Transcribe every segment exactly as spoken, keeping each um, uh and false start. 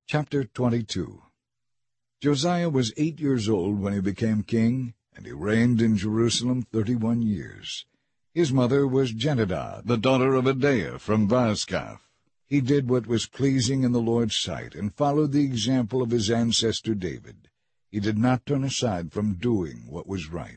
Chapter twenty-two. Josiah was eight years old when he became king, and he reigned in Jerusalem thirty-one years. His mother was Jedidah, the daughter of Adaiah from Baascaph. He did what was pleasing in the Lord's sight, and followed the example of his ancestor David. He did not turn aside from doing what was right.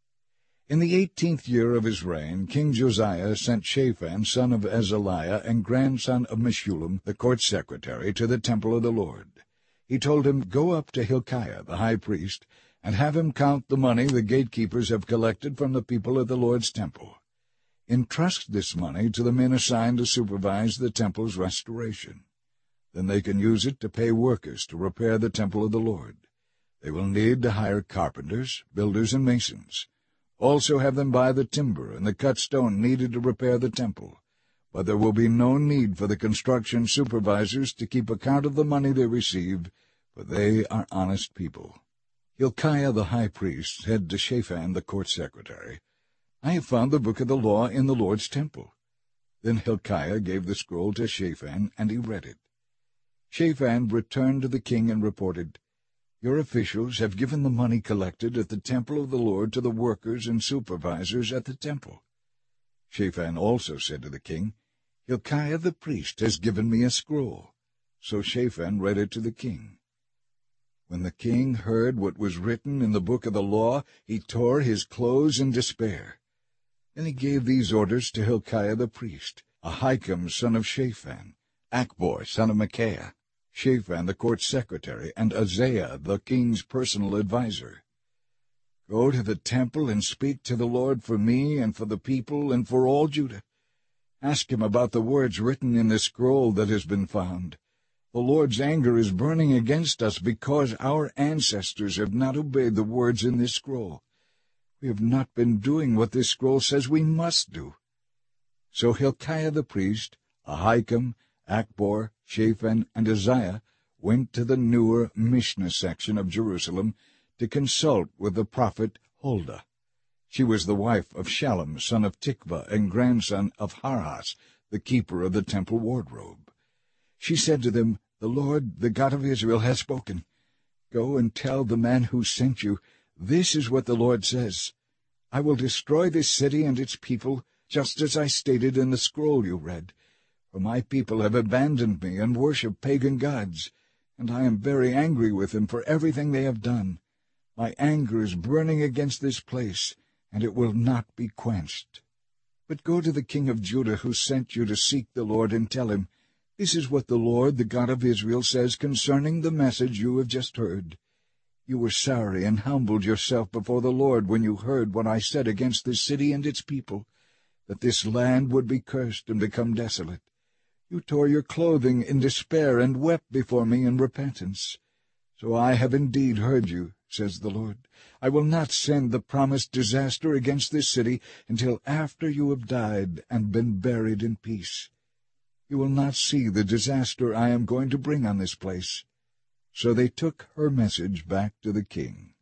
In the eighteenth year of his reign, King Josiah sent Shaphan, son of Azaliah, and grandson of Meshullam, the court secretary, to the temple of the Lord. He told him, "Go up to Hilkiah, the high priest, and have him count the money the gatekeepers have collected from the people of the Lord's temple. Entrust this money to the men assigned to supervise the temple's restoration. Then they can use it to pay workers to repair the temple of the Lord. They will need to hire carpenters, builders, and masons. Also have them buy the timber and the cut stone needed to repair the temple. But there will be no need for the construction supervisors to keep account of the money they receive, for they are honest people." Hilkiah the high priest said to Shaphan the court secretary, "I have found the book of the law in the Lord's temple." Then Hilkiah gave the scroll to Shaphan, and he read it. Shaphan returned to the king and reported, "Your officials have given the money collected at the temple of the Lord to the workers and supervisors at the temple." Shaphan also said to the king, "Hilkiah the priest has given me a scroll." So Shaphan read it to the king. When the king heard what was written in the book of the law, he tore his clothes in despair. Then he gave these orders to Hilkiah the priest, Ahikam son of Shaphan, Achbor son of Micaiah, Shaphan the court secretary, and Uzziah the king's personal adviser. "Go to the temple and speak to the Lord for me and for the people and for all Judah. Ask him about the words written in the scroll that has been found. The Lord's anger is burning against us because our ancestors have not obeyed the words in this scroll. We have not been doing what this scroll says we must do." So Hilkiah the priest, Ahikam, Achbor, Shaphan, and Uzziah went to the newer Mishnah section of Jerusalem to consult with the prophet Huldah. She was the wife of Shallum, son of Tikvah, and grandson of Harhas, the keeper of the temple wardrobe. She said to them, "The Lord, the God of Israel, has spoken. Go and tell the man who sent you, this is what the Lord says. I will destroy this city and its people, just as I stated in the scroll you read. For my people have abandoned me and worship pagan gods, and I am very angry with them for everything they have done. My anger is burning against this place, and it will not be quenched. But go to the king of Judah who sent you to seek the Lord and tell him, this is what the Lord, the God of Israel, says concerning the message you have just heard. You were sorry and humbled yourself before the Lord when you heard what I said against this city and its people, that this land would be cursed and become desolate. You tore your clothing in despair and wept before me in repentance. So I have indeed heard you, says the Lord. I will not send the promised disaster against this city until after you have died and been buried in peace. You will not see the disaster I am going to bring on this place." So they took her message back to the king.